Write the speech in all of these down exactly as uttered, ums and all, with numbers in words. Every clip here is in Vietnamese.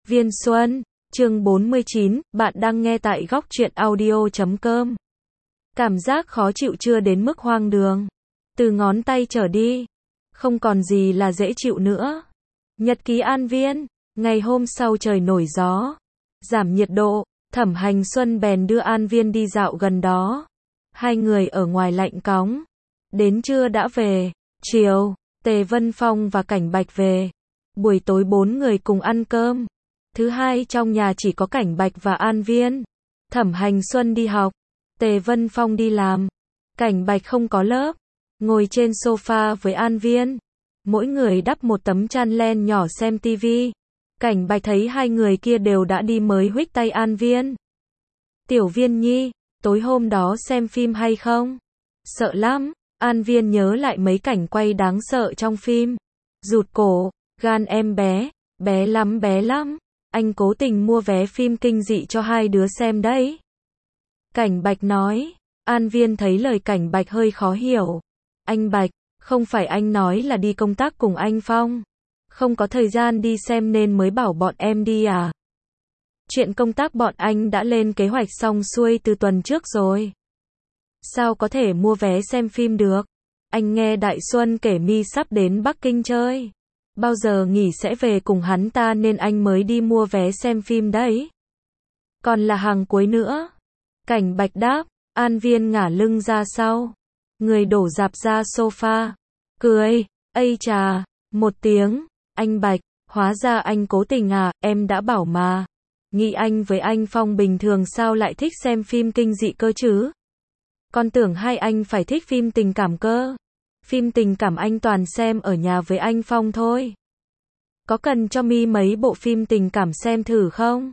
Viên Xuân, chương bốn mươi chín, bạn đang nghe tại góc truyện audio chấm com. Cảm giác khó chịu chưa đến mức hoang đường. Từ ngón tay trở đi, không còn gì là dễ chịu nữa. Nhật ký An Viên, ngày hôm sau trời nổi gió, giảm nhiệt độ, Thẩm Hành Xuân bèn đưa An Viên đi dạo gần đó. Hai người ở ngoài lạnh cóng. Đến trưa đã về, chiều, Tề Vân Phong và Cảnh Bạch về. Buổi tối bốn người cùng ăn cơm. Thứ hai trong nhà chỉ có Cảnh Bạch và An Viên. Thẩm Hành Xuân đi học, Tề Vân Phong đi làm. Cảnh Bạch không có lớp, ngồi trên sofa với An Viên. Mỗi người đắp một tấm chăn len nhỏ xem tivi. Cảnh Bạch thấy hai người kia đều đã đi mới huých tay An Viên. Tiểu Viên nhi, tối hôm đó xem phim hay không? Sợ lắm. An Viên nhớ lại mấy cảnh quay đáng sợ trong phim. Rụt cổ, gan em bé, bé lắm bé lắm. Anh cố tình mua vé phim kinh dị cho hai đứa xem đấy. Cảnh Bạch nói. An Viên thấy lời Cảnh Bạch hơi khó hiểu. Anh Bạch, không phải anh nói là đi công tác cùng anh Phong. Không có thời gian đi xem nên mới bảo bọn em đi à? Chuyện công tác bọn anh đã lên kế hoạch xong xuôi từ tuần trước rồi. Sao có thể mua vé xem phim được? Anh nghe Đại Xuân kể My sắp đến Bắc Kinh chơi. Bao giờ nghỉ sẽ về cùng hắn ta nên anh mới đi mua vé xem phim đấy. Còn là hàng cuối nữa. Cảnh Bạch đáp. An Viên ngả lưng ra sau. Người đổ dạp ra sofa. Cười. Ây chà. Một tiếng. Anh Bạch, hóa ra anh cố tình à, em đã bảo mà. Nghĩ anh với anh Phong bình thường sao lại thích xem phim kinh dị cơ chứ? Con tưởng hai anh phải thích phim tình cảm cơ. Phim tình cảm anh toàn xem ở nhà với anh Phong thôi. Có cần cho My mấy bộ phim tình cảm xem thử không?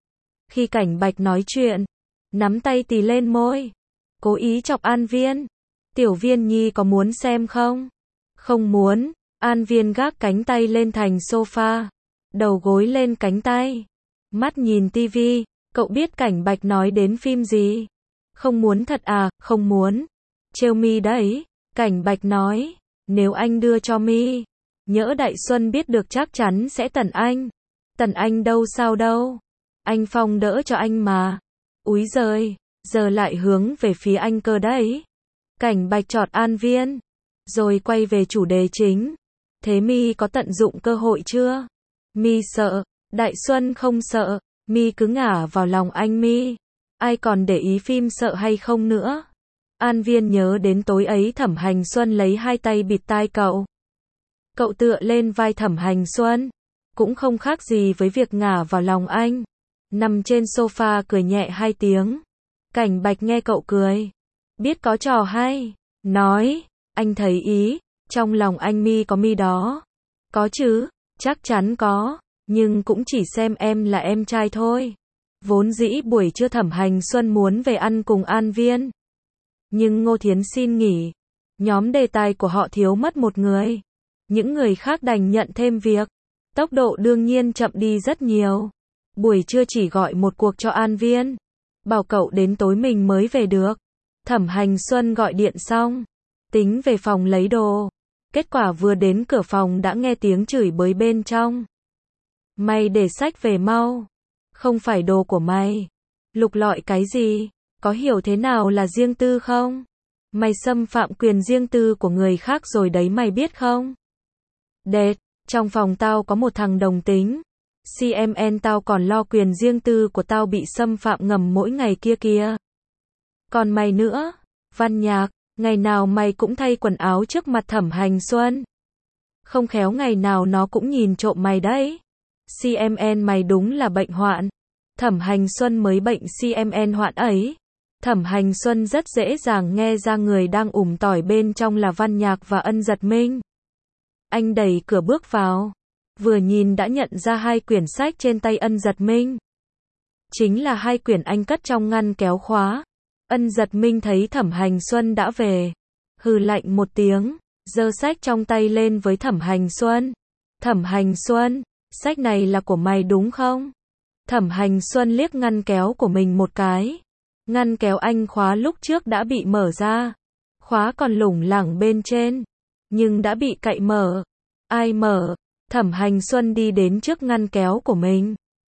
Khi Cảnh Bạch nói chuyện, nắm tay tì lên môi, cố ý chọc An Viên. Tiểu Viên nhi có muốn xem không? Không muốn. An Viên gác cánh tay lên thành sofa, đầu gối lên cánh tay, mắt nhìn tivi. Cậu biết Cảnh Bạch nói đến phim gì? Không muốn thật à? Không muốn. Trêu My đấy. Cảnh Bạch nói. Nếu anh đưa cho My, nhỡ Đại Xuân biết được chắc chắn sẽ tẩn anh. Tẩn anh đâu sao đâu. Anh Phong đỡ cho anh mà. Úi giời, giờ lại hướng về phía anh cơ đấy. Cảnh Bạch chọt An Viên, rồi quay về chủ đề chính. Thế My có tận dụng cơ hội chưa? My sợ. Đại Xuân không sợ. My cứ ngả vào lòng anh My. Ai còn để ý phim sợ hay không nữa? An Viên nhớ đến tối ấy Thẩm Hành Xuân lấy hai tay bịt tai cậu. Cậu tựa lên vai Thẩm Hành Xuân. Cũng không khác gì với việc ngả vào lòng anh. Nằm trên sofa cười nhẹ hai tiếng. Cảnh Bạch nghe cậu cười. Biết có trò hay. Nói. Anh thấy ý. Trong lòng anh My có My đó. Có chứ. Chắc chắn có. Nhưng cũng chỉ xem em là em trai thôi. Vốn dĩ buổi trưa Thẩm Hành Xuân muốn về ăn cùng An Viên. Nhưng Ngô Thiến xin nghỉ. Nhóm đề tài của họ thiếu mất một người. Những người khác đành nhận thêm việc. Tốc độ đương nhiên chậm đi rất nhiều. Buổi trưa chỉ gọi một cuộc cho An Viên. Bảo cậu đến tối mình mới về được. Thẩm Hành Xuân gọi điện xong. Tính về phòng lấy đồ. Kết quả vừa đến cửa phòng đã nghe tiếng chửi bới bên trong. Mày để sách về mau. Không phải đồ của mày. Lục lọi cái gì? Có hiểu thế nào là riêng tư không? Mày xâm phạm quyền riêng tư của người khác rồi đấy mày biết không? Đệt, trong phòng tao có một thằng đồng tính. xê em en tao còn lo quyền riêng tư của tao bị xâm phạm ngầm mỗi ngày kia kìa. Còn mày nữa, Văn Nhạc, ngày nào mày cũng thay quần áo trước mặt Thẩm Hành Xuân. Không khéo ngày nào nó cũng nhìn trộm mày đấy. xê em en mày đúng là bệnh hoạn. Thẩm Hành Xuân mới bệnh xê em en hoạn ấy. Thẩm Hành Xuân rất dễ dàng nghe ra người đang ủm tỏi bên trong là Văn Nhạc và Ân Giật Minh. Anh đẩy cửa bước vào. Vừa nhìn đã nhận ra hai quyển sách trên tay Ân Giật Minh. Chính là hai quyển anh cất trong ngăn kéo khóa. Ân Giật Minh thấy Thẩm Hành Xuân đã về. Hừ lạnh một tiếng, giơ sách trong tay lên với Thẩm Hành Xuân. Thẩm Hành Xuân, sách này là của mày đúng không? Thẩm Hành Xuân liếc ngăn kéo của mình một cái. Ngăn kéo anh khóa lúc trước đã bị mở ra. Khóa còn lủng lẳng bên trên. Nhưng đã bị cậy mở. Ai mở? Thẩm Hành Xuân đi đến trước ngăn kéo của mình.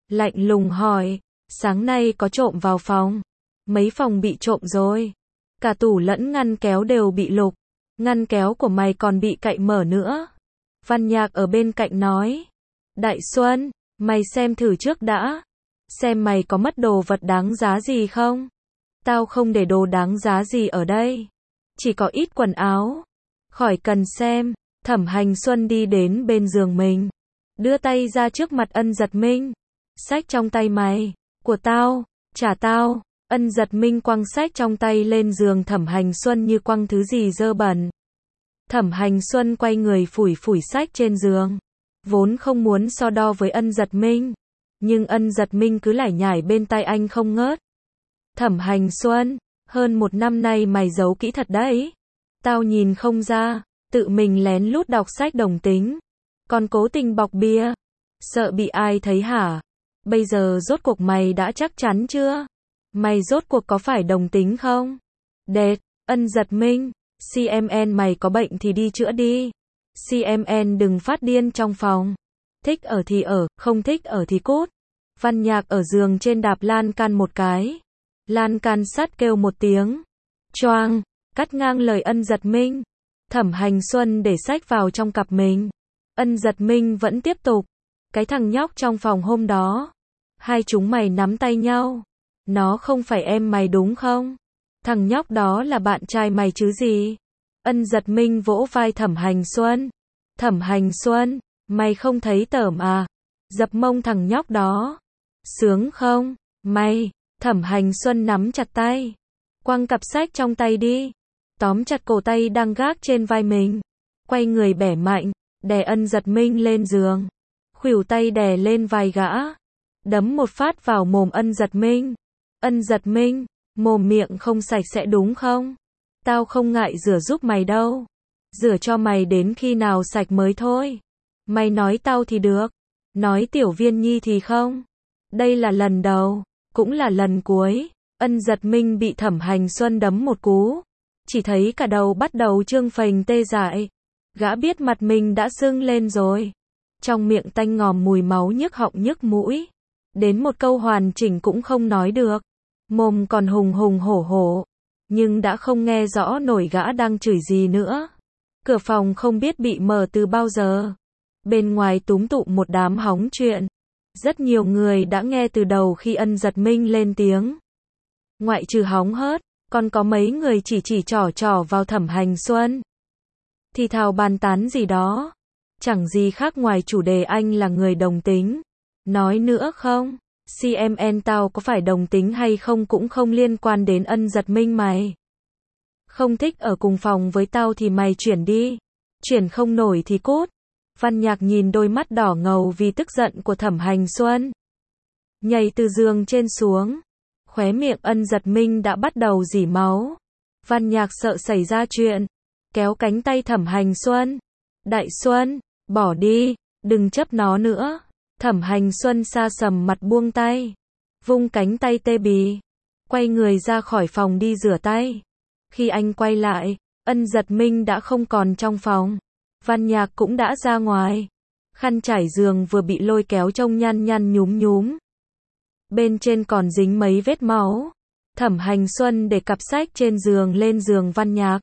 lạnh lùng hỏi, sáng nay có trộm vào phòng? Mấy phòng bị trộm rồi. Cả tủ lẫn ngăn kéo đều bị lục. Ngăn kéo của mày còn bị cậy mở nữa. Văn Nhạc ở bên cạnh nói. Đại Xuân, mày xem thử trước đã. Xem mày có mất đồ vật đáng giá gì không? Tao không để đồ đáng giá gì ở đây. Chỉ có ít quần áo. Khỏi cần xem. Thẩm Hành Xuân đi đến bên giường mình. Đưa tay ra trước mặt Ân Giật Minh. Xách trong tay mày. Của tao. Trả tao. Ân Giật Minh quăng xách trong tay lên giường Thẩm Hành Xuân như quăng thứ gì dơ bẩn. Thẩm Hành Xuân quay người phủi phủi xách trên giường. Vốn không muốn so đo với Ân Giật Minh. Nhưng Ân Giật Minh cứ lải nhải bên tai anh không ngớt. Thẩm Hành Xuân, hơn một năm nay mày giấu kỹ thật đấy. Tao nhìn không ra, tự mình lén lút đọc sách đồng tính. Còn cố tình bọc bia. Sợ bị ai thấy hả? Bây giờ rốt cuộc mày đã chắc chắn chưa? Mày rốt cuộc có phải đồng tính không? Đệt, Ân Giật Minh, xê em en mày có bệnh thì đi chữa đi. xê em en đừng phát điên trong phòng. Thích ở thì ở, không thích ở thì cút. Văn Nhạc ở giường trên đạp lan can một cái. Lan can sắt kêu một tiếng. Choang, cắt ngang lời Ân Giật Minh. Thẩm Hành Xuân để sách vào trong cặp mình. Ân Giật Minh vẫn tiếp tục. Cái thằng nhóc trong phòng hôm đó. Hai chúng mày nắm tay nhau. Nó không phải em mày đúng không? Thằng nhóc đó là bạn trai mày chứ gì? Ân Giật Minh vỗ vai Thẩm Hành Xuân. Thẩm Hành Xuân, mày không thấy tởm à? Dập mông thằng nhóc đó. Sướng không? Mày, Thẩm Hành Xuân nắm chặt tay. Quăng cặp sách trong tay đi. Tóm chặt cổ tay đang gác trên vai mình. Quay người bẻ mạnh, đè Ân Giật Minh lên giường. Khuỷu tay đè lên vai gã. Đấm một phát vào mồm Ân Giật Minh. Ân Giật Minh, mồm miệng không sạch sẽ đúng không? Tao không ngại rửa giúp mày đâu. Rửa cho mày đến khi nào sạch mới thôi. Mày nói tao thì được. Nói Tiểu Viên Nhi thì không. Đây là lần đầu, cũng là lần cuối. Ân Giật Minh bị Thẩm Hành Xuân đấm một cú. Chỉ thấy cả đầu bắt đầu trương phình tê dại. Gã biết mặt mình đã sưng lên rồi. Trong miệng tanh ngòm mùi máu nhức họng nhức mũi. Đến một câu hoàn chỉnh cũng không nói được. Mồm còn hùng hùng hổ hổ. Nhưng đã không nghe rõ nổi gã đang chửi gì nữa. Cửa phòng không biết bị mở từ bao giờ. Bên ngoài túm tụ một đám hóng chuyện. Rất nhiều người đã nghe từ đầu khi Ân Giật Minh lên tiếng. Ngoại trừ hóng hớt, còn có mấy người chỉ chỉ trỏ trỏ vào Thẩm Hành Xuân. Thì thào bàn tán gì đó. Chẳng gì khác ngoài chủ đề anh là người đồng tính. Nói nữa không, xê em en tao có phải đồng tính hay không cũng không liên quan đến Ân Giật Minh mày. Không thích ở cùng phòng với tao thì mày chuyển đi. Chuyển không nổi thì cút. Văn Nhạc nhìn đôi mắt đỏ ngầu vì tức giận của Thẩm Hành Xuân. Nhảy từ giường trên xuống. Khóe miệng Ân Giật Minh đã bắt đầu rỉ máu. Văn Nhạc sợ xảy ra chuyện. Kéo cánh tay Thẩm Hành Xuân. Đại Xuân, bỏ đi, đừng chấp nó nữa. Thẩm Hành Xuân sa sầm mặt buông tay. Vung cánh tay tê bì. Quay người ra khỏi phòng đi rửa tay. Khi anh quay lại, Ân Giật Minh đã không còn trong phòng. Văn Nhạc cũng đã ra ngoài. Khăn trải giường vừa bị lôi kéo trông nhăn nhăn nhúm nhúm. Bên trên còn dính mấy vết máu. Thẩm Hành Xuân để cặp sách trên giường lên giường Văn Nhạc.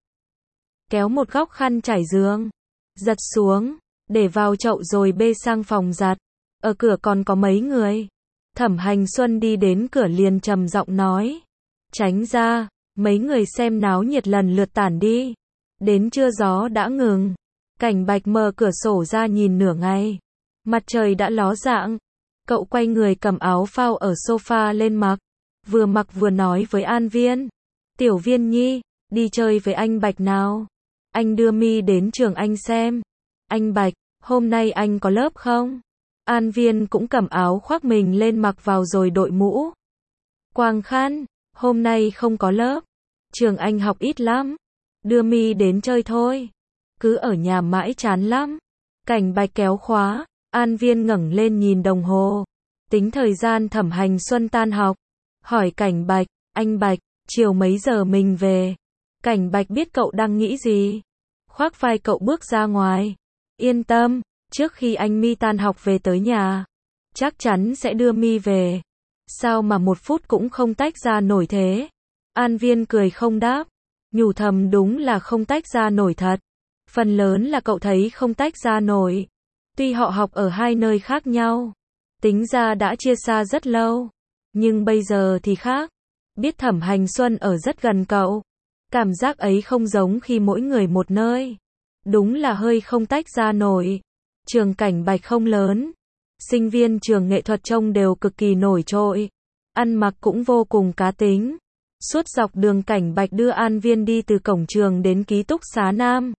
Kéo một góc khăn trải giường. Giật xuống. Để vào chậu rồi bê sang phòng giặt. Ở cửa còn có mấy người. Thẩm Hành Xuân đi đến cửa liền trầm giọng nói. Tránh ra, mấy người xem náo nhiệt lần lượt tản đi. Đến trưa gió đã ngừng. Cảnh Bạch mở cửa sổ ra nhìn nửa ngày. Mặt trời đã ló dạng. Cậu quay người cầm áo phao ở sofa lên mặc. Vừa mặc vừa nói với An Viên. Tiểu Viên Nhi, đi chơi với anh Bạch nào. Anh đưa mi đến trường anh xem. Anh Bạch, hôm nay anh có lớp không? An Viên cũng cầm áo khoác mình lên mặc vào rồi đội mũ. Quang Khăn, hôm nay không có lớp. Trường anh học ít lắm. Đưa mi đến chơi thôi. Cứ ở nhà mãi chán lắm. Cảnh Bạch kéo khóa. An Viên ngẩng lên nhìn đồng hồ. Tính thời gian Thẩm Hành Xuân tan học. Hỏi Cảnh Bạch, anh Bạch, chiều mấy giờ mình về? Cảnh Bạch biết cậu đang nghĩ gì. Khoác vai cậu bước ra ngoài. Yên tâm, trước khi anh mi tan học về tới nhà. chắc chắn sẽ đưa mi về. Sao mà một phút cũng không tách ra nổi thế? An Viên cười không đáp, nhủ thầm đúng là không tách ra nổi thật. Phần lớn là cậu thấy không tách ra nổi. Tuy họ học ở hai nơi khác nhau, tính ra đã chia xa rất lâu, nhưng bây giờ thì khác. Biết Thẩm Hành Xuân ở rất gần cậu, cảm giác ấy không giống khi mỗi người một nơi. Đúng là hơi không tách ra nổi. Trường Cảnh Bạch không lớn, sinh viên trường nghệ thuật trông đều cực kỳ nổi trội, ăn mặc cũng vô cùng cá tính. Suốt dọc đường Cảnh Bạch đưa An Viên đi từ cổng trường đến ký túc xá Nam.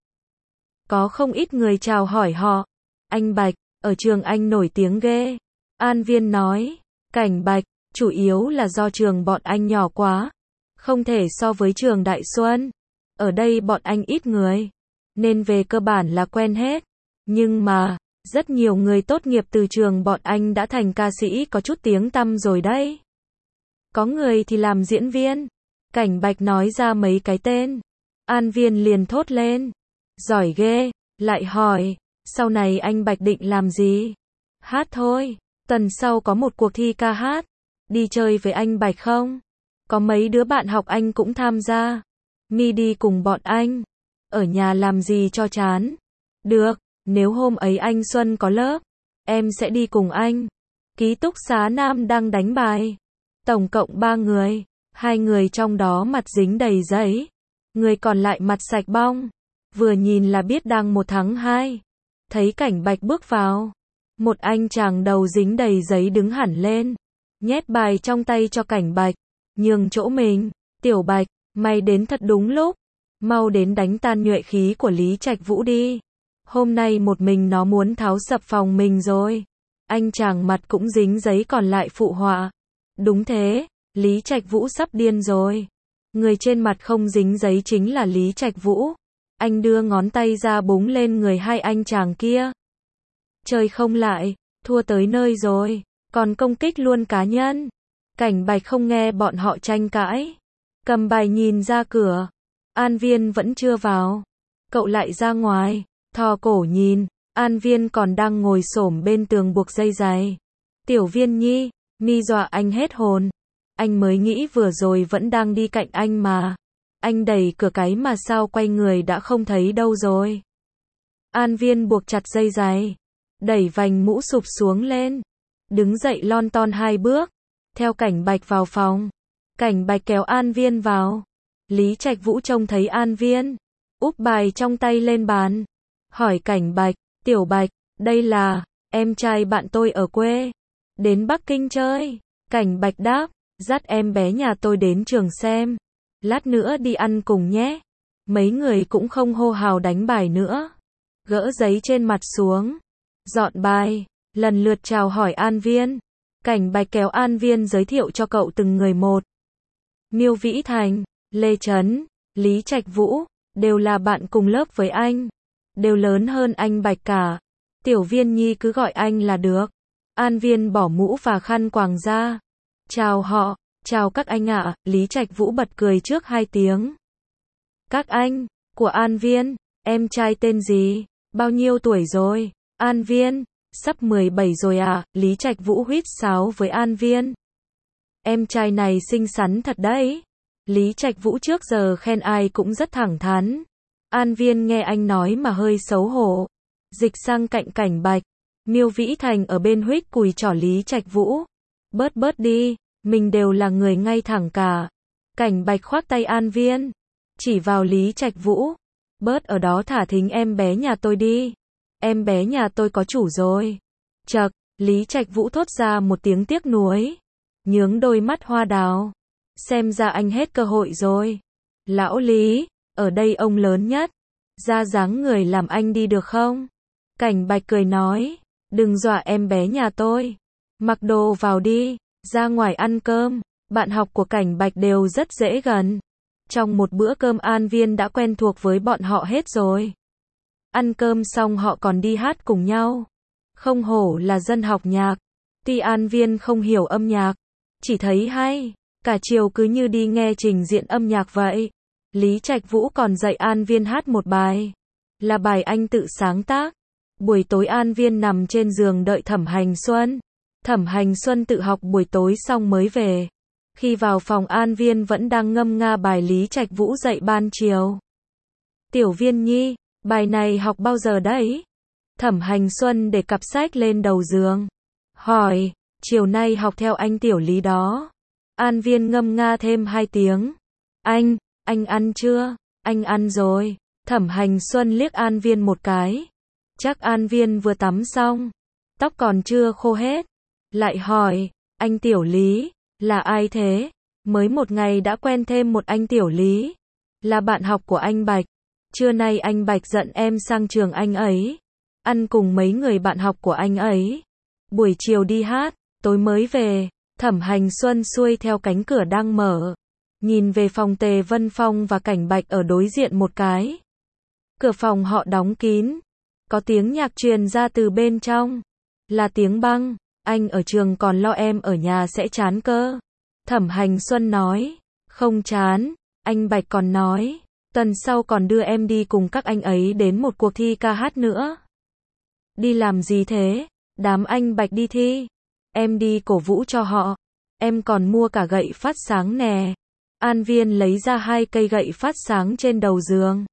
Có không ít người chào hỏi họ. Anh Bạch, ở trường anh nổi tiếng ghê. An Viên nói, Cảnh Bạch, chủ yếu là do trường bọn anh nhỏ quá. Không thể so với trường Đại Xuân. Ở đây bọn anh ít người, nên về cơ bản là quen hết. Nhưng mà, rất nhiều người tốt nghiệp từ trường bọn anh đã thành ca sĩ có chút tiếng tăm rồi đấy. Có người thì làm diễn viên. Cảnh Bạch nói ra mấy cái tên. An Viên liền thốt lên. Giỏi ghê, lại hỏi, sau này anh Bạch định làm gì? Hát thôi, tuần sau có một cuộc thi ca hát. Đi chơi với anh Bạch không? Có mấy đứa bạn học anh cũng tham gia. Mi đi cùng bọn anh. Ở nhà làm gì cho chán? Được, nếu hôm ấy anh Xuân có lớp, em sẽ đi cùng anh. Ký túc xá Nam đang đánh bài. Tổng cộng ba người, hai người trong đó mặt dính đầy giấy. Người còn lại mặt sạch bong. Vừa nhìn là biết đang một thắng hai. Thấy Cảnh Bạch bước vào, một anh chàng đầu dính đầy giấy đứng hẳn lên, nhét bài trong tay cho Cảnh Bạch, nhường chỗ mình. Tiểu Bạch, mày đến thật đúng lúc. Mau đến đánh tan nhuệ khí của Lý Trạch Vũ đi. Hôm nay một mình nó muốn tháo sập phòng mình rồi. Anh chàng mặt cũng dính giấy còn lại phụ họa. Đúng thế, Lý Trạch Vũ sắp điên rồi. Người trên mặt không dính giấy chính là Lý Trạch Vũ. Anh đưa ngón tay ra búng lên người hai anh chàng kia. Chơi không lại, thua tới nơi rồi, còn công kích luôn cá nhân. Cảnh Bạch không nghe bọn họ tranh cãi, cầm bài nhìn ra cửa. An Viên vẫn chưa vào, cậu lại ra ngoài, thò cổ nhìn. An Viên còn đang ngồi xổm bên tường buộc dây giày. Tiểu Viên Nhi, mi dọa anh hết hồn. Anh mới nghĩ vừa rồi vẫn đang đi cạnh anh mà. Anh đẩy cửa cái mà sao quay người đã không thấy đâu rồi. An Viên buộc chặt dây giày, đẩy vành mũ sụp xuống lên, đứng dậy lon ton hai bước, theo Cảnh Bạch vào phòng. Cảnh Bạch kéo An Viên vào. Lý Trạch Vũ trông thấy An Viên, úp bài trong tay lên bàn, hỏi Cảnh Bạch, Tiểu Bạch, đây là em trai bạn tôi ở quê, đến Bắc Kinh chơi. Cảnh Bạch đáp, dắt em bé nhà tôi đến trường xem, lát nữa đi ăn cùng nhé. Mấy người cũng không hô hào đánh bài nữa, gỡ giấy trên mặt xuống, dọn bài, lần lượt chào hỏi An Viên. Cảnh Bạch kéo An Viên giới thiệu cho cậu từng người một. Miêu Vĩ Thành, Lê Trấn, Lý Trạch Vũ, đều là bạn cùng lớp với anh, đều lớn hơn anh Bạch cả. Tiểu Viên Nhi cứ gọi anh là được. An Viên bỏ mũ và khăn quàng ra, chào họ. Chào các anh ạ. Lý Trạch Vũ bật cười trước hai tiếng. Các anh, của An Viên, em trai tên gì, bao nhiêu tuổi rồi? An Viên, sắp mười bảy rồi à? Lý Trạch Vũ huýt sáo với An Viên. Em trai này xinh xắn thật đấy. Lý Trạch Vũ trước giờ khen ai cũng rất thẳng thắn. An Viên nghe anh nói mà hơi xấu hổ, dịch sang cạnh Cảnh Bạch. Miêu Vĩ Thành ở bên huýt cùi trỏ Lý Trạch Vũ. Bớt bớt đi, mình đều là người ngay thẳng cả. Cảnh Bạch khoác tay An Viên, chỉ vào Lý Trạch Vũ. Bớt ở đó thả thính em bé nhà tôi đi. Em bé nhà tôi có chủ rồi. Chậc, Lý Trạch Vũ thốt ra một tiếng tiếc nuối, nhướng đôi mắt hoa đào. Xem ra anh hết cơ hội rồi. Lão Lý, ở đây ông lớn nhất, ra dáng người làm anh đi được không? Cảnh Bạch cười nói, đừng dọa em bé nhà tôi. Mặc đồ vào đi, ra ngoài ăn cơm. Bạn học của Cảnh Bạch đều rất dễ gần. Trong một bữa cơm An Viên đã quen thuộc với bọn họ hết rồi. Ăn cơm xong họ còn đi hát cùng nhau. Không hổ là dân học nhạc. Tuy An Viên không hiểu âm nhạc, chỉ thấy hay, cả chiều cứ như đi nghe trình diễn âm nhạc vậy. Lý Trạch Vũ còn dạy An Viên hát một bài, là bài anh tự sáng tác. Buổi tối An Viên nằm trên giường đợi Thẩm Hành Xuân. Thẩm Hành Xuân tự học buổi tối xong mới về. Khi vào phòng An Viên vẫn đang ngâm nga bài Lý Trạch Vũ dạy ban chiều. Tiểu Viên Nhi, bài này học bao giờ đấy? Thẩm Hành Xuân để cặp sách lên đầu giường. Hỏi, chiều nay học theo anh Tiểu Lý đó. An Viên ngâm nga thêm hai tiếng. Anh, anh ăn chưa? Anh ăn rồi. Thẩm Hành Xuân liếc An Viên một cái. Chắc An Viên vừa tắm xong. Tóc còn chưa khô hết. Lại hỏi, anh Tiểu Lý, là ai thế? Mới một ngày đã quen thêm một anh Tiểu Lý. Là bạn học của anh Bạch. Trưa nay anh Bạch dẫn em sang trường anh ấy. Ăn cùng mấy người bạn học của anh ấy. Buổi chiều đi hát, tối mới về. Thẩm Hành Xuân xuôi theo cánh cửa đang mở. Nhìn về phòng Tề Vân Phong và Cảnh Bạch ở đối diện một cái. Cửa phòng họ đóng kín. Có tiếng nhạc truyền ra từ bên trong. Là tiếng Băng. Anh ở trường còn lo em ở nhà sẽ chán cơ. Thẩm Hành Xuân nói. Không chán. Anh Bạch còn nói. Tuần sau còn đưa em đi cùng các anh ấy đến một cuộc thi ca hát nữa. Đi làm gì thế? Đám anh Bạch đi thi. Em đi cổ vũ cho họ. Em còn mua cả gậy phát sáng nè. An Viên lấy ra hai cây gậy phát sáng trên đầu giường.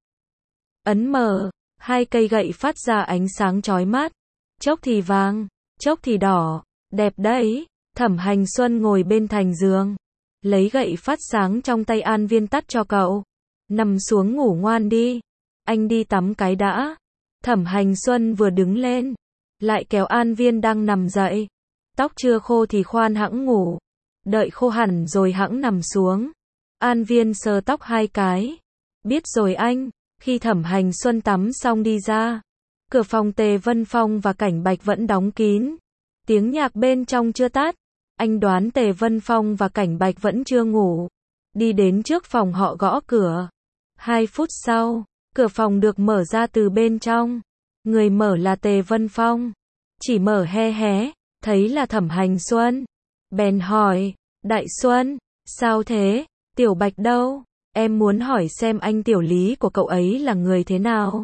Ấn mở. Hai cây gậy phát ra ánh sáng chói mắt. Chốc thì vàng, chốc thì đỏ. Đẹp đấy. Thẩm Hành Xuân ngồi bên thành giường. Lấy gậy phát sáng trong tay An Viên tắt cho cậu. Nằm xuống ngủ ngoan đi. Anh đi tắm cái đã. Thẩm Hành Xuân vừa đứng lên. Lại kéo An Viên đang nằm dậy. Tóc chưa khô thì khoan hẵng ngủ. Đợi khô hẳn rồi hẵng nằm xuống. An Viên sờ tóc hai cái. Biết rồi anh. Khi Thẩm Hành Xuân tắm xong đi ra. Cửa phòng Tề Vân Phong và Cảnh Bạch vẫn đóng kín. Tiếng nhạc bên trong chưa tắt. Anh đoán Tề Vân Phong và Cảnh Bạch vẫn chưa ngủ. Đi đến trước phòng họ gõ cửa. Hai phút sau, cửa phòng được mở ra từ bên trong. Người mở là Tề Vân Phong. Chỉ mở hé hé, thấy là Thẩm Hành Xuân. Bèn hỏi, Đại Xuân, sao thế? Tiểu Bạch đâu? Em muốn hỏi xem anh Tiểu Lý của cậu ấy là người thế nào?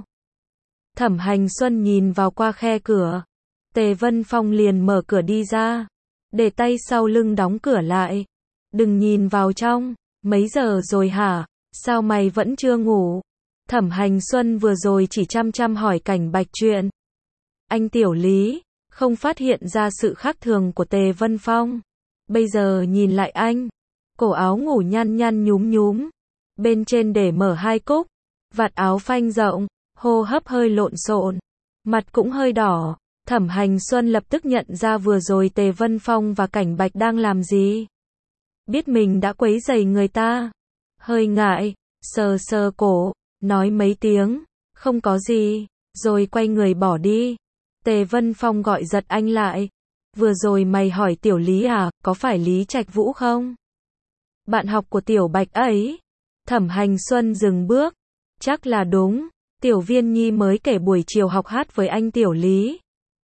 Thẩm Hành Xuân nhìn vào qua khe cửa. Tề Vân Phong liền mở cửa đi ra. Để tay sau lưng đóng cửa lại. Đừng nhìn vào trong. Mấy giờ rồi hả? Sao mày vẫn chưa ngủ? Thẩm Hành Xuân vừa rồi chỉ chăm chăm hỏi Cảnh Bạch chuyện. Anh Tiểu Lý không phát hiện ra sự khác thường của Tề Vân Phong. Bây giờ nhìn lại anh. Cổ áo ngủ nhăn nhăn nhúm nhúm. Bên trên để mở hai cúc. Vạt áo phanh rộng. Hô hấp hơi lộn xộn. Mặt cũng hơi đỏ. Thẩm Hành Xuân lập tức nhận ra vừa rồi Tề Vân Phong và Cảnh Bạch đang làm gì. Biết mình đã quấy rầy người ta. Hơi ngại, sờ sờ cổ, nói mấy tiếng, không có gì, rồi quay người bỏ đi. Tề Vân Phong gọi giật anh lại. Vừa rồi mày hỏi Tiểu Lý à, có phải Lý Trạch Vũ không? Bạn học của Tiểu Bạch ấy. Thẩm Hành Xuân dừng bước. Chắc là đúng, Tiểu Viên Nhi mới kể buổi chiều học hát với anh Tiểu Lý.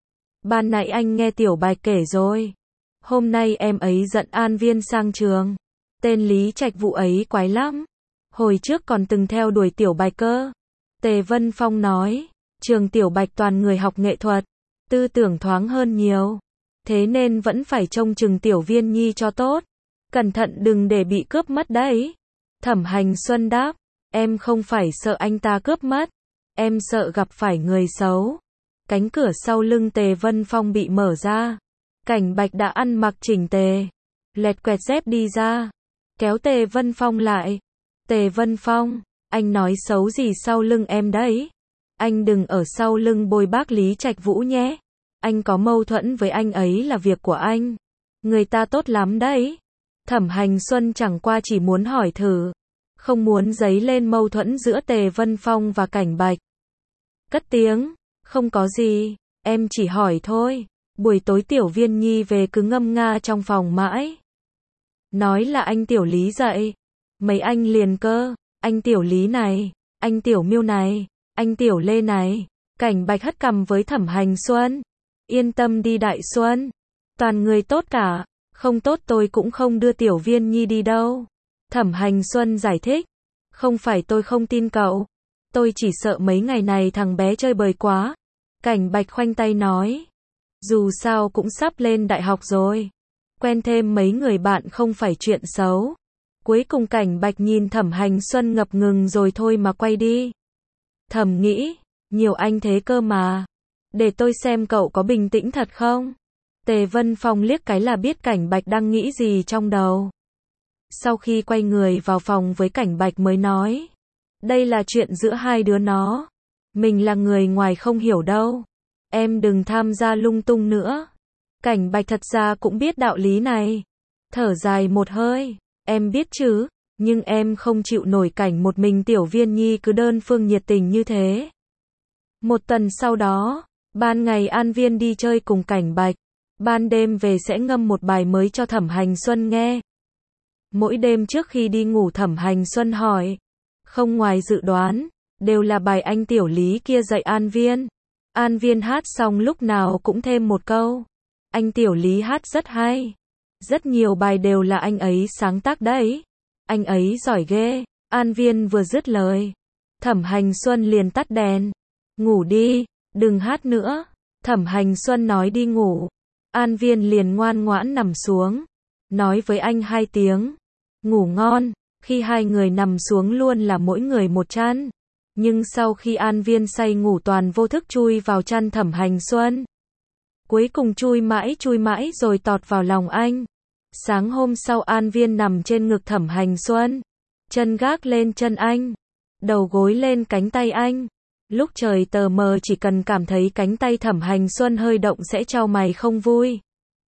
Ban nãy anh nghe Tiểu Bạch kể rồi. Hôm nay em ấy dẫn An Viên sang trường. Tên Lý Trạch Vũ ấy quái lắm. Hồi trước còn từng theo đuổi Tiểu Bạch cơ. Tề Vân Phong nói, trường Tiểu Bạch toàn người học nghệ thuật, tư tưởng thoáng hơn nhiều. Thế nên vẫn phải trông chừng Tiểu Viên Nhi cho tốt. Cẩn thận đừng để bị cướp mất đấy. Thẩm Hành Xuân đáp, em không phải sợ anh ta cướp mất. Em sợ gặp phải người xấu. Cánh cửa sau lưng Tề Vân Phong bị mở ra. Cảnh Bạch đã ăn mặc chỉnh tề. Lẹt quẹt dép đi ra. Kéo Tề Vân Phong lại. Tề Vân Phong, anh nói xấu gì sau lưng em đấy? Anh đừng ở sau lưng bôi bác Lý Trạch Vũ nhé. Anh có mâu thuẫn với anh ấy là việc của anh. Người ta tốt lắm đấy. Thẩm Hành Xuân chẳng qua chỉ muốn hỏi thử. Không muốn dấy lên mâu thuẫn giữa Tề Vân Phong và Cảnh Bạch. Cất tiếng, không có gì, em chỉ hỏi thôi. Buổi tối Tiểu Viên Nhi về cứ ngâm nga trong phòng mãi. Nói là anh Tiểu Lý dậy. Mấy anh liền cơ, anh Tiểu Lý này, anh Tiểu Miêu này, anh Tiểu Lê này. Cảnh Bạch hất cằm với Thẩm Hành Xuân. Yên tâm đi Đại Xuân. Toàn người tốt cả, không tốt tôi cũng không đưa Tiểu Viên Nhi đi đâu. Thẩm Hành Xuân giải thích. Không phải tôi không tin cậu. Tôi chỉ sợ mấy ngày này thằng bé chơi bời quá. Cảnh Bạch khoanh tay nói. Dù sao cũng sắp lên đại học rồi. Quen thêm mấy người bạn không phải chuyện xấu. Cuối cùng Cảnh Bạch nhìn Thẩm Hành Xuân ngập ngừng rồi thôi mà quay đi. Thầm nghĩ, nhiều anh thế cơ mà. Để tôi xem cậu có bình tĩnh thật không? Tề Vân Phong liếc cái là biết Cảnh Bạch đang nghĩ gì trong đầu. Sau khi quay người vào phòng với Cảnh Bạch mới nói. Đây là chuyện giữa hai đứa nó. Mình là người ngoài không hiểu đâu. Em đừng tham gia lung tung nữa. Cảnh Bạch thật ra cũng biết đạo lý này. Thở dài một hơi. Em biết chứ, nhưng em không chịu nổi cảnh một mình Tiểu Viên Nhi cứ đơn phương nhiệt tình như thế. Một tuần sau đó, ban ngày An Viên đi chơi cùng Cảnh Bạch. Ban đêm về sẽ ngâm một bài mới cho Thẩm Hành Xuân nghe. Mỗi đêm trước khi đi ngủ Thẩm Hành Xuân hỏi. Không ngoài dự đoán, đều là bài anh Tiểu Lý kia dạy An Viên. An Viên hát xong lúc nào cũng thêm một câu. Anh Tiểu Lý hát rất hay. Rất nhiều bài đều là anh ấy sáng tác đấy. Anh ấy giỏi ghê. An Viên vừa dứt lời. Thẩm Hành Xuân liền tắt đèn. Ngủ đi, đừng hát nữa. Thẩm Hành Xuân nói đi ngủ. An Viên liền ngoan ngoãn nằm xuống. Nói với anh hai tiếng. Ngủ ngon. Khi hai người nằm xuống luôn là mỗi người một chăn. Nhưng sau khi An Viên say ngủ toàn vô thức chui vào chăn Thẩm Hành Xuân. Cuối cùng chui mãi chui mãi rồi tọt vào lòng anh. Sáng hôm sau An Viên nằm trên ngực Thẩm Hành Xuân. Chân gác lên chân anh. Đầu gối lên cánh tay anh. Lúc trời tờ mờ chỉ cần cảm thấy cánh tay Thẩm Hành Xuân hơi động sẽ chau mày không vui.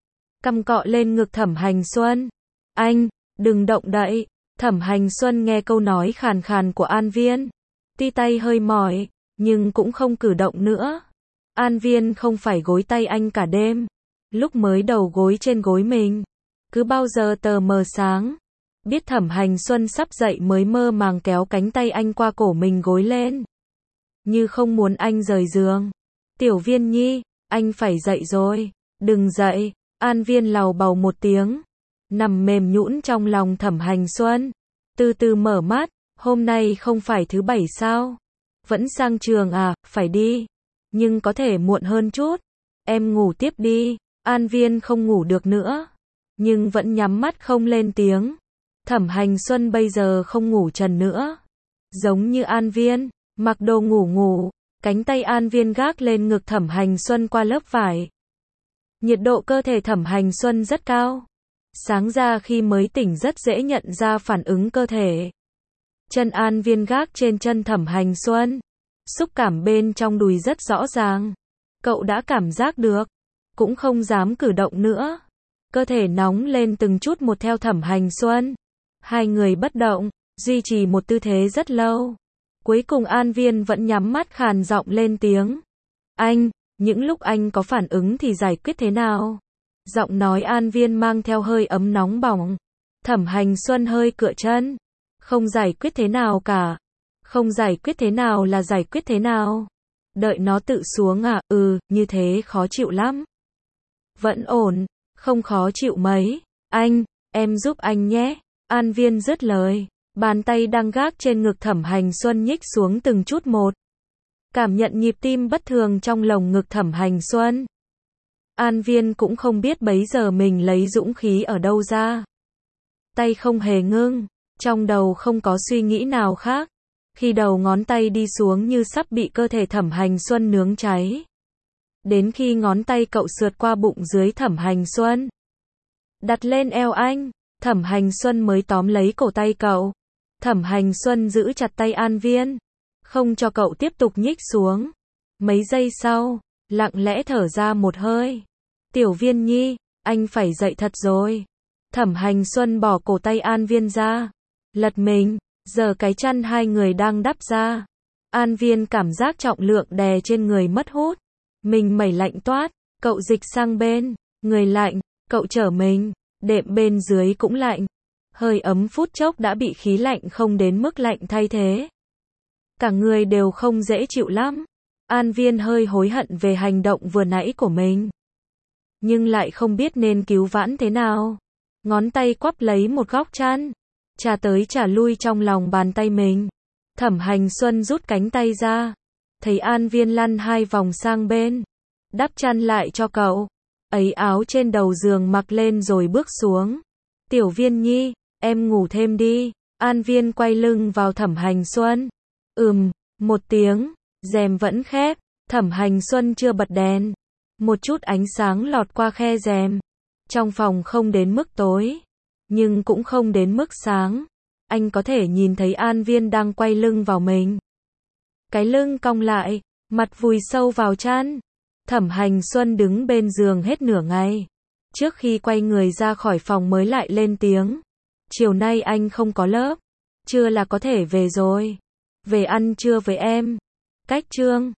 Cằm cọ lên ngực Thẩm Hành Xuân. Anh, đừng động đậy. Thẩm Hành Xuân nghe câu nói khàn khàn của An Viên. Ti tay hơi mỏi, nhưng cũng không cử động nữa. An Viên không phải gối tay anh cả đêm. Lúc mới đầu gối trên gối mình. Cứ bao giờ tờ mờ sáng. Biết Thẩm Hành Xuân sắp dậy mới mơ màng kéo cánh tay anh qua cổ mình gối lên. Như không muốn anh rời giường. Tiểu Viên Nhi, anh phải dậy rồi. Đừng dậy. An Viên lầu bầu một tiếng. Nằm mềm nhũn trong lòng Thẩm Hành Xuân. Từ từ mở mắt. Hôm nay không phải thứ bảy sao? Vẫn sang trường à? Phải đi. Nhưng có thể muộn hơn chút. Em ngủ tiếp đi. An Viên không ngủ được nữa. Nhưng vẫn nhắm mắt không lên tiếng. Thẩm Hành Xuân bây giờ không ngủ trần nữa. Giống như An Viên. Mặc đồ ngủ ngủ. Cánh tay An Viên gác lên ngực Thẩm Hành Xuân qua lớp vải. Nhiệt độ cơ thể Thẩm Hành Xuân rất cao. Sáng ra khi mới tỉnh rất dễ nhận ra phản ứng cơ thể. Chân An Viên gác trên chân Thẩm Hành Xuân. Xúc cảm bên trong đùi rất rõ ràng. Cậu đã cảm giác được. Cũng không dám cử động nữa. Cơ thể nóng lên từng chút một theo Thẩm Hành Xuân. Hai người bất động, duy trì một tư thế rất lâu. Cuối cùng An Viên vẫn nhắm mắt khàn giọng lên tiếng. Anh, những lúc anh có phản ứng thì giải quyết thế nào? Giọng nói An Viên mang theo hơi ấm nóng bỏng. Thẩm Hành Xuân hơi cựa chân. Không giải quyết thế nào cả. Không giải quyết thế nào là giải quyết thế nào? Đợi nó tự xuống à? Ừ, như thế khó chịu lắm. Vẫn ổn, không khó chịu mấy. Anh, em giúp anh nhé. An Viên dứt lời. Bàn tay đang gác trên ngực Thẩm Hành Xuân nhích xuống từng chút một. Cảm nhận nhịp tim bất thường trong lồng ngực Thẩm Hành Xuân. An Viên cũng không biết bấy giờ mình lấy dũng khí ở đâu ra. Tay không hề ngưng. Trong đầu không có suy nghĩ nào khác. Khi đầu ngón tay đi xuống như sắp bị cơ thể Thẩm Hành Xuân nướng cháy. Đến khi ngón tay cậu sượt qua bụng dưới Thẩm Hành Xuân. Đặt lên eo anh. Thẩm Hành Xuân mới tóm lấy cổ tay cậu. Thẩm Hành Xuân giữ chặt tay An Viên. Không cho cậu tiếp tục nhích xuống. Mấy giây sau, lặng lẽ thở ra một hơi. Tiểu Viên Nhi, anh phải dậy thật rồi. Thẩm Hành Xuân bỏ cổ tay An Viên ra. Lật mình, giờ cái chăn hai người đang đắp ra. An Viên cảm giác trọng lượng đè trên người mất hút. Mình mẩy lạnh toát, cậu dịch sang bên. Người lạnh, cậu trở mình. Đệm bên dưới cũng lạnh. Hơi ấm phút chốc đã bị khí lạnh không đến mức lạnh thay thế. Cả người đều không dễ chịu lắm. An Viên hơi hối hận về hành động vừa nãy của mình. Nhưng lại không biết nên cứu vãn thế nào. Ngón tay quắp lấy một góc chăn. Chà tới chà lui trong lòng bàn tay mình. Thẩm Hành Xuân rút cánh tay ra. Thấy An Viên lăn hai vòng sang bên. đắp chăn lại cho cậu. Ấy áo trên đầu giường mặc lên rồi bước xuống. Tiểu Viên Nhi, em ngủ thêm đi. An Viên quay lưng vào Thẩm Hành Xuân. Ừm, một tiếng, rèm vẫn khép. Thẩm Hành Xuân chưa bật đèn. Một chút ánh sáng lọt qua khe rèm. Trong phòng không đến mức tối, nhưng cũng không đến mức sáng. Anh có thể nhìn thấy An Viên đang quay lưng vào mình. Cái lưng cong lại, mặt vùi sâu vào chăn. Thẩm Hành Xuân đứng bên giường hết nửa ngày. Trước khi quay người ra khỏi phòng mới lại lên tiếng. Chiều nay anh không có lớp. Trưa là có thể về rồi. Về ăn trưa với em. Cách Trương.